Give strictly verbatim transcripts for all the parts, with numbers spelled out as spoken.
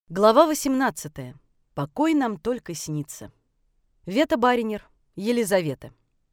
Глава восемнадцатая. Покой нам только снится. Вета Баринер, Елизавета.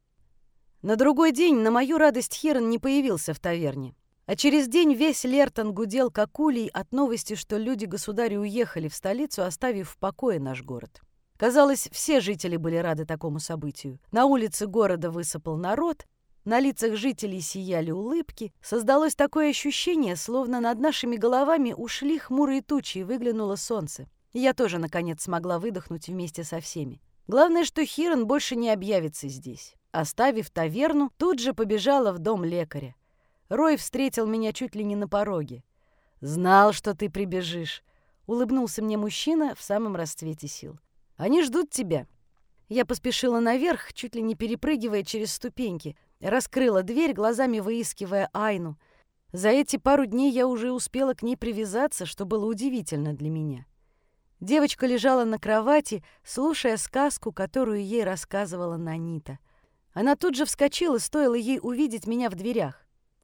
На другой день на мою радость Хирон не появился в таверне. А через день весь Лертон гудел как улей от новости, что люди государя уехали в столицу, оставив в покое наш город. Казалось, все жители были рады такому событию. На улице города высыпал народ, на лицах жителей сияли улыбки. Создалось такое ощущение, словно над нашими головами ушли хмурые тучи и выглянуло солнце. И я тоже, наконец, смогла выдохнуть вместе со всеми. Главное, что Хирон больше не объявится здесь. Оставив таверну, тут же побежала в дом лекаря. Рой встретил меня чуть ли не на пороге. «Знал, что ты прибежишь», — улыбнулся мне мужчина в самом расцвете сил. «Они ждут тебя». Я поспешила наверх, чуть ли не перепрыгивая через ступеньки, раскрыла дверь, глазами выискивая Айну. За эти пару дней я уже успела к ней привязаться, что было удивительно для меня. Девочка лежала на кровати, слушая сказку, которую ей рассказывала Нанита. Она тут же вскочила, стоило ей увидеть меня в дверях.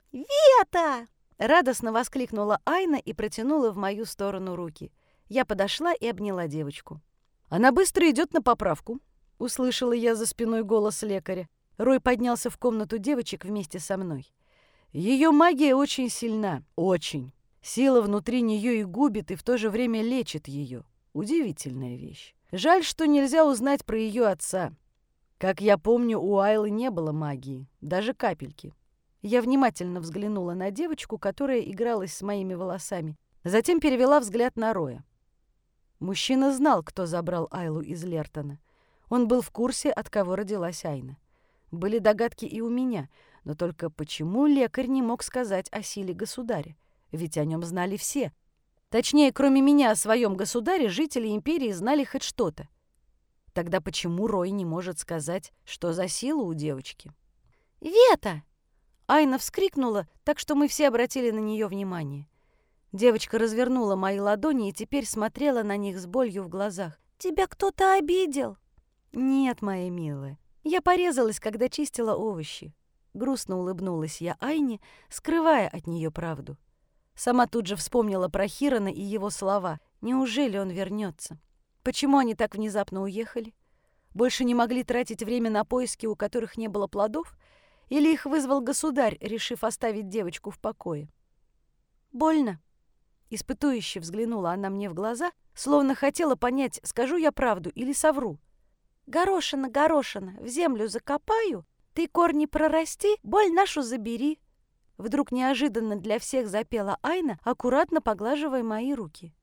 «Вета!» — радостно воскликнула Айна и протянула в мою сторону руки. Я подошла и обняла девочку. «Она быстро идет на поправку», — услышала я за спиной голос лекаря. Рой поднялся в комнату девочек вместе со мной. Ее магия очень сильна, очень. Сила внутри нее и губит, и в то же время лечит ее. Удивительная вещь. Жаль, что нельзя узнать про ее отца. Как я помню, у Айлы не было магии, даже капельки. Я внимательно взглянула на девочку, которая игралась с моими волосами. Затем перевела взгляд на Роя. Мужчина знал, кто забрал Айлу из Лертона. Он был в курсе, от кого родилась Айна. Были догадки и у меня, но только почему лекарь не мог сказать о силе государя? Ведь о нем знали все. Точнее, кроме меня о своем государе, жители империи знали хоть что-то. Тогда почему Рой не может сказать, что за сила у девочки? «Вета!» Айна вскрикнула, так что мы все обратили на нее внимание. Девочка развернула мои ладони и теперь смотрела на них с болью в глазах. «Тебя кто-то обидел?» «Нет, моя милая. Я порезалась, когда чистила овощи». Грустно улыбнулась я Айне, скрывая от нее правду. Сама тут же вспомнила про Хирона и его слова. Неужели он вернется? Почему они так внезапно уехали? Больше не могли тратить время на поиски, у которых не было плодов? Или их вызвал государь, решив оставить девочку в покое? «Больно?» Испытующе взглянула она мне в глаза, словно хотела понять, скажу я правду или совру. «Горошина, горошина, в землю закопаю, ты корни прорасти, боль нашу забери». Вдруг неожиданно для всех запела Айна, аккуратно поглаживая мои руки.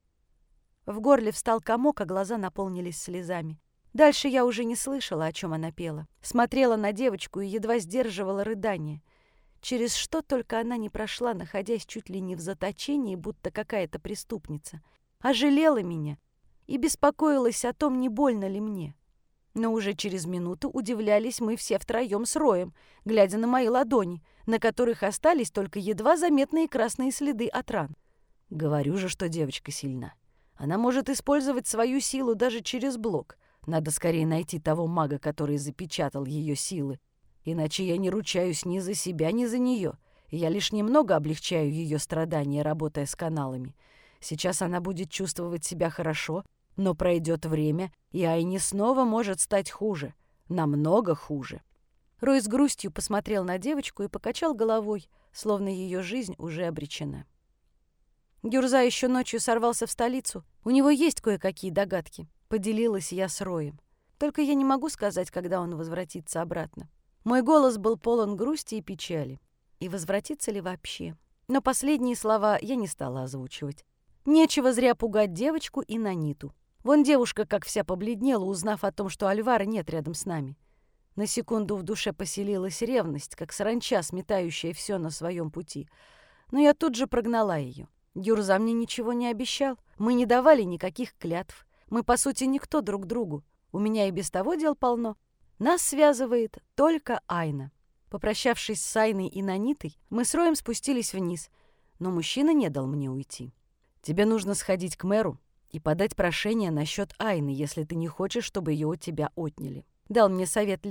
В горле встал комок, а глаза наполнились слезами. Дальше я уже не слышала, о чем она пела. Смотрела на девочку и едва сдерживала рыдание. Через что только она не прошла, находясь чуть ли не в заточении, будто какая-то преступница. А жалела меня и беспокоилась о том, не больно ли мне. Но уже через минуту удивлялись мы все втроем с Роем, глядя на мои ладони, на которых остались только едва заметные красные следы от ран. Говорю же, что девочка сильна. Она может использовать свою силу даже через блок. Надо скорее найти того мага, который запечатал ее силы. Иначе я не ручаюсь ни за себя, ни за нее. Я лишь немного облегчаю ее страдания, работая с каналами. Сейчас она будет чувствовать себя хорошо, но пройдет время, и Айне снова может стать хуже. Намного хуже. Рой с грустью посмотрел на девочку и покачал головой, словно ее жизнь уже обречена. Гюрза еще ночью сорвался в столицу. У него есть кое-какие догадки. Поделилась я с Роем. Только я не могу сказать, когда он возвратится обратно. Мой голос был полон грусти и печали. И возвратится ли вообще? Но последние слова я не стала озвучивать. Нечего зря пугать девочку и Наниту. Вон девушка как вся побледнела, узнав о том, что Альвара нет рядом с нами. На секунду в душе поселилась ревность, как саранча, сметающая все на своем пути. Но я тут же прогнала ее. Гюрза мне ничего не обещал. Мы не давали никаких клятв. Мы, по сути, никто друг другу. У меня и без того дел полно. Нас связывает только Айна. Попрощавшись с Айной и Нанитой, мы с Роем спустились вниз, но мужчина не дал мне уйти. «Тебе нужно сходить к мэру и подать прошение насчет Айны, если ты не хочешь, чтобы ее у тебя отняли», — дал мне совет лекарь.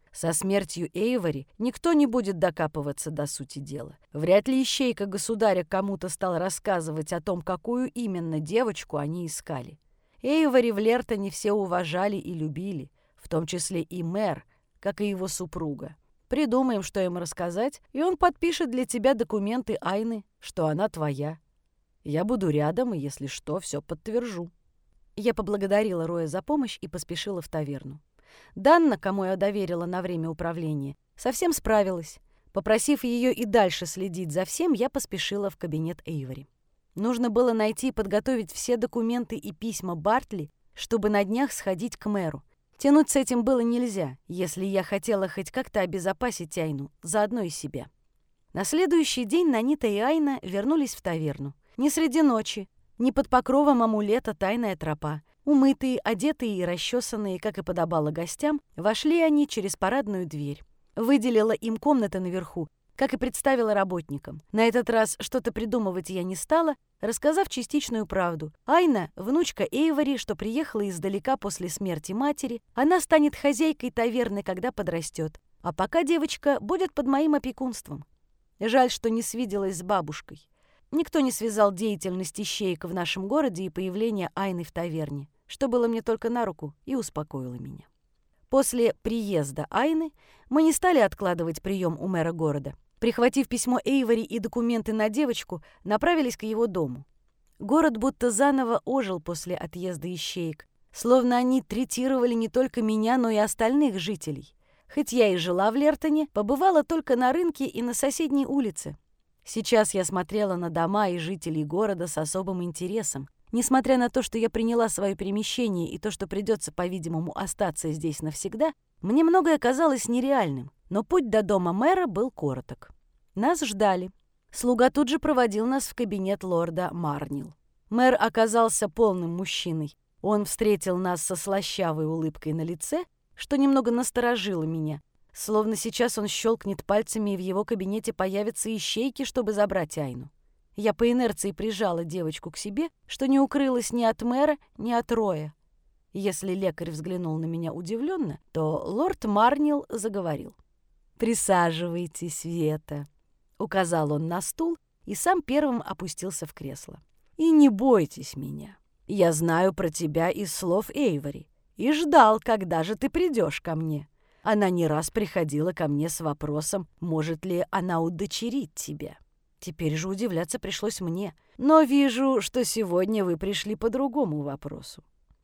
Со смертью Эйвори никто не будет докапываться до сути дела. Вряд ли ищейка государя кому-то стал рассказывать о том, какую именно девочку они искали. Эйвори в Лертоне все уважали и любили, в том числе и мэр, как и его супруга. Придумаем, что им рассказать, и он подпишет для тебя документы Айны, что она твоя. Я буду рядом, и, если что, все подтвержу». Я поблагодарила Роя за помощь и поспешила в таверну. Данна, кому я доверила на время управления, совсем справилась. Попросив ее и дальше следить за всем, я поспешила в кабинет Эйвори. Нужно было найти и подготовить все документы и письма Бартли, чтобы на днях сходить к мэру. Тянуть с этим было нельзя, если я хотела хоть как-то обезопасить Айну, заодно и себя. На следующий день Нанита и Айна вернулись в таверну. Не среди ночи, не под покровом амулета «Тайная тропа». Умытые, одетые и расчесанные, как и подобало гостям, вошли они через парадную дверь. Выделила им комнаты наверху, как и представила работникам. На этот раз что-то придумывать я не стала, рассказав частичную правду. Айна — внучка Эйвори, что приехала издалека после смерти матери. Она станет хозяйкой таверны, когда подрастет. А пока девочка будет под моим опекунством. Жаль, что не свиделась с бабушкой. Никто не связал деятельность ищеек в нашем городе и появление Айны в таверне, что было мне только на руку и успокоило меня. После приезда Айны мы не стали откладывать прием у мэра города. Прихватив письмо Эйвори и документы на девочку, направились к его дому. Город будто заново ожил после отъезда ищеек, словно они третировали не только меня, но и остальных жителей. Хоть я и жила в Лертоне, побывала только на рынке и на соседней улице. Сейчас я смотрела на дома и жителей города с особым интересом. Несмотря на то, что я приняла свое перемещение и то, что придется, по-видимому, остаться здесь навсегда, мне многое казалось нереальным, но путь до дома мэра был короток. Нас ждали. Слуга тут же проводил нас в кабинет лорда Марнил. Мэр оказался полным мужчиной. Он встретил нас со слащавой улыбкой на лице, что немного насторожило меня. Словно сейчас он щелкнет пальцами, и в его кабинете появятся ищейки, чтобы забрать Айну. Я по инерции прижала девочку к себе, что не укрылась ни от мэра, ни от Роя. Если лекарь взглянул на меня удивленно, то лорд Марнил заговорил. «Присаживайтесь, Вета», — указал он на стул и сам первым опустился в кресло. «И не бойтесь меня. Я знаю про тебя из слов Эйвори и ждал, когда же ты придешь ко мне. Она не раз приходила ко мне с вопросом, может ли она удочерить тебя. Теперь же удивляться пришлось мне, но вижу, что сегодня вы пришли по другому вопросу».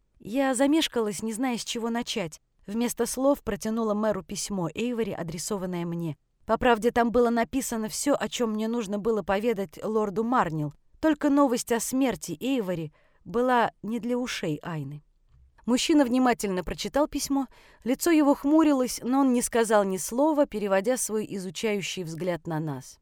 Я замешкалась, не зная, с чего начать. Вместо слов протянула мэру письмо Эйвори, адресованное мне. По правде, там было написано все, о чем мне нужно было поведать лорду Марнил. Только новость о смерти Эйвори была не для ушей Айны. Мужчина внимательно прочитал письмо, лицо его хмурилось, но он не сказал ни слова, переводя свой изучающий взгляд на нас.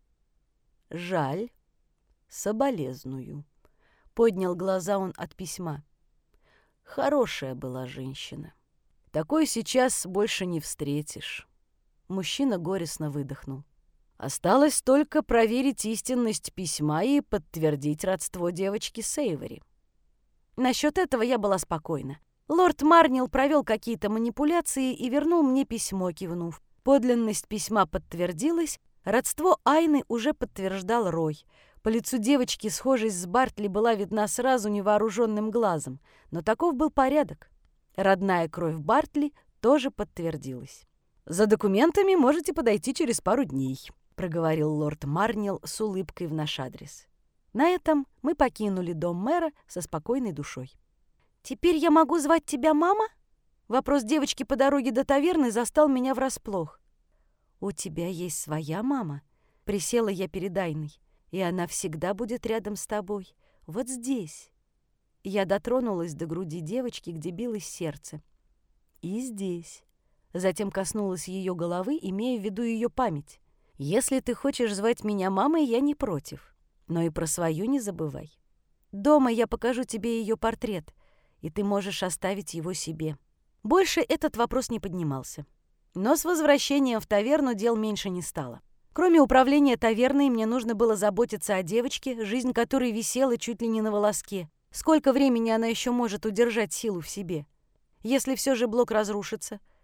«Жаль, соболезную», — поднял глаза он от письма. «Хорошая была женщина. Такой сейчас больше не встретишь». Мужчина горестно выдохнул. «Осталось только проверить истинность письма и подтвердить родство девочки с Эйвори». Насчет этого я была спокойна. Лорд Марнил провел какие-то манипуляции и вернул мне письмо, кивнув. Подлинность письма подтвердилась, родство Айны уже подтверждал Рой. По лицу девочки схожесть с Бартли была видна сразу невооруженным глазом, но таков был порядок. Родная кровь Бартли тоже подтвердилась. «За документами можете подойти через пару дней», — проговорил лорд Марнил с улыбкой в наш адрес. На этом мы покинули дом мэра со спокойной душой. «Теперь я могу звать тебя мама?» Вопрос девочки по дороге до таверны застал меня врасплох. «У тебя есть своя мама?» Присела я перед Айной. «И она всегда будет рядом с тобой. Вот здесь». Я дотронулась до груди девочки, где билось сердце. «И здесь». Затем коснулась ее головы, имея в виду ее память. «Если ты хочешь звать меня мамой, я не против. Но и про свою не забывай. Дома я покажу тебе ее портрет, и ты можешь оставить его себе». Больше этот вопрос не поднимался. Но с возвращением в таверну дел меньше не стало. Кроме управления таверной, мне нужно было заботиться о девочке, жизнь которой висела чуть ли не на волоске. Сколько времени она еще может удержать силу в себе? Если все же блок разрушится,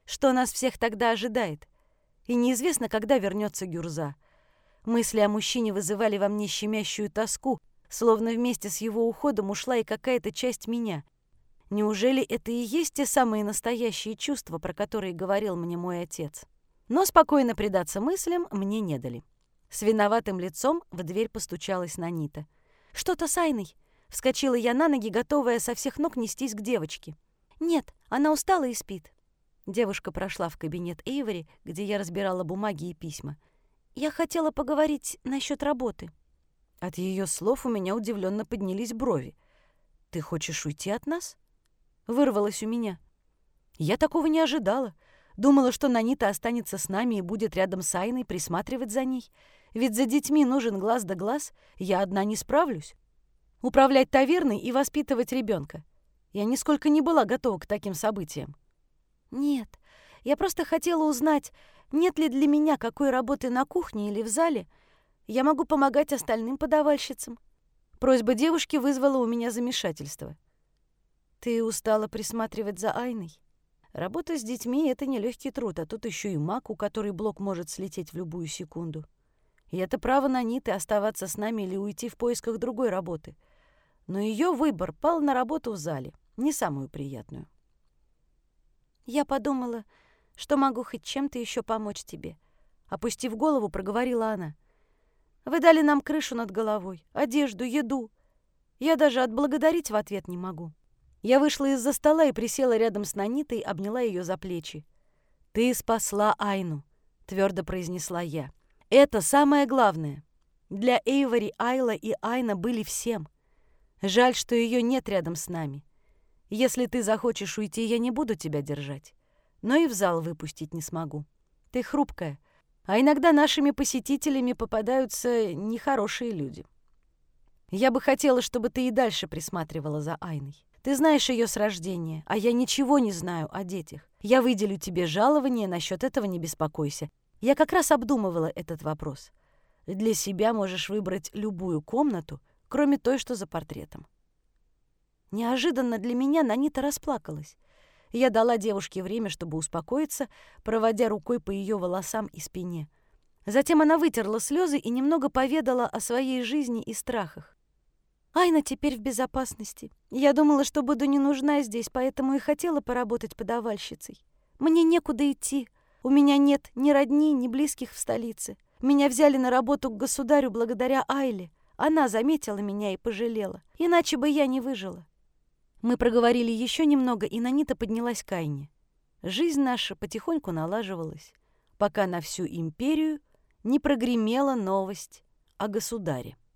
что нас всех тогда ожидает. И неизвестно, когда вернется Гюрза. Мысли о мужчине вызывали во мне щемящую тоску, словно вместе с его уходом ушла и какая-то часть меня. Неужели это и есть те самые настоящие чувства, про которые говорил мне мой отец? Но спокойно предаться мыслям мне не дали. С виноватым лицом в дверь постучалась Нанита. «Что-то с Айной?» Вскочила я на ноги, готовая со всех ног нестись к девочке. «Нет, она устала и спит». Девушка прошла в кабинет Эйвори, где я разбирала бумаги и письма. «Я хотела поговорить насчет работы». От ее слов у меня удивленно поднялись брови. «Ты хочешь уйти от нас?» Вырвалось у меня. Я такого не ожидала. Думала, что Нанита останется с нами и будет рядом с Айной присматривать за ней. Ведь за детьми нужен глаз да глаз, я одна не справлюсь. Управлять таверной и воспитывать ребенка. Я нисколько не была готова к таким событиям. «Нет, я просто хотела узнать, нет ли для меня какой работы на кухне или в зале. Я могу помогать остальным подавальщицам». Просьба девушки вызвала у меня замешательство. «Ты устала присматривать за Айной? Работа с детьми — это не легкий труд, а тут еще и маг, у которой блок может слететь в любую секунду. И это право Наниты оставаться с нами или уйти в поисках другой работы. Но ее выбор пал на работу в зале, не самую приятную». «Я подумала, что могу хоть чем-то еще помочь тебе», — опустив голову, проговорила она. «Вы дали нам крышу над головой, одежду, еду. Я даже отблагодарить в ответ не могу». Я вышла из-за стола и присела рядом с Нанитой, обняла ее за плечи. «Ты спасла Айну», — твердо произнесла я. «Это самое главное. Для Эйвори Айла и Айна были всем. Жаль, что ее нет рядом с нами. Если ты захочешь уйти, я не буду тебя держать. Но и в зал выпустить не смогу. Ты хрупкая, а иногда нашими посетителями попадаются нехорошие люди. Я бы хотела, чтобы ты и дальше присматривала за Айной. Ты знаешь ее с рождения, а я ничего не знаю о детях. Я выделю тебе жалование, насчет этого не беспокойся. Я как раз обдумывала этот вопрос. Для себя можешь выбрать любую комнату, кроме той, что за портретом». Неожиданно для меня Нанита расплакалась. Я дала девушке время, чтобы успокоиться, проводя рукой по ее волосам и спине. Затем она вытерла слезы и немного поведала о своей жизни и страхах. «Айна теперь в безопасности. Я думала, что буду не нужна здесь, поэтому и хотела поработать подавальщицей. Мне некуда идти. У меня нет ни родни, ни близких в столице. Меня взяли на работу к государю благодаря Айле. Она заметила меня и пожалела. Иначе бы я не выжила». Мы проговорили еще немного, и Нанита поднялась к Айне. Жизнь наша потихоньку налаживалась, пока на всю империю не прогремела новость о государе.